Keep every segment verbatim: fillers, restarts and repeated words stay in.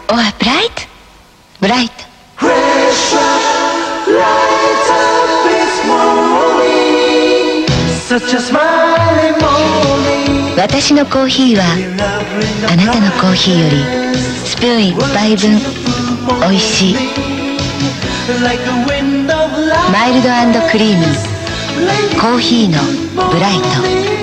or bright? Bright. Fresh lights up this morning. Such a smiling morning. 私のコーヒーはあなたのコーヒーよりスプーンいっぱいぶんおいしい。マイルド&クリーミーコーヒーのブライト。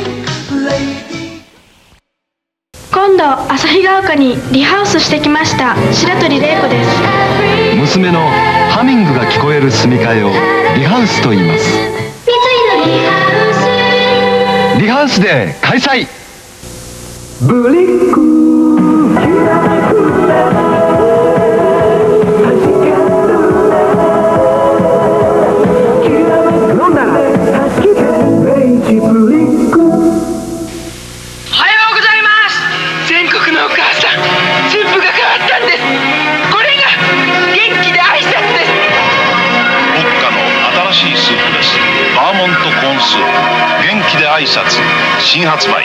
今度旭ヶ丘にリハウスしてきました白鳥玲子です。 娘のハミングが聞こえる住み替えをリハウスと言います。 三井のリハウスリハウスで開催。 ブリックアーモンドコーンスープ元気で挨拶新発売。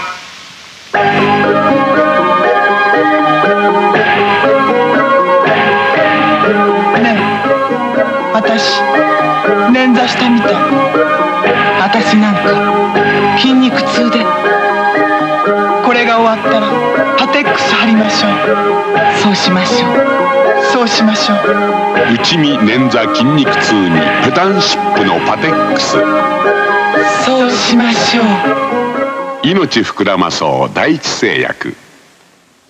ねえ、私捻挫したみたい。私なんか筋肉痛で、これが終わったらパテックス貼りましょう。そうしましょう、そうしましょう。 内身捻挫筋肉痛にペタンシップのパテックス。 そうしましょう。 命膨らまそう第一製薬。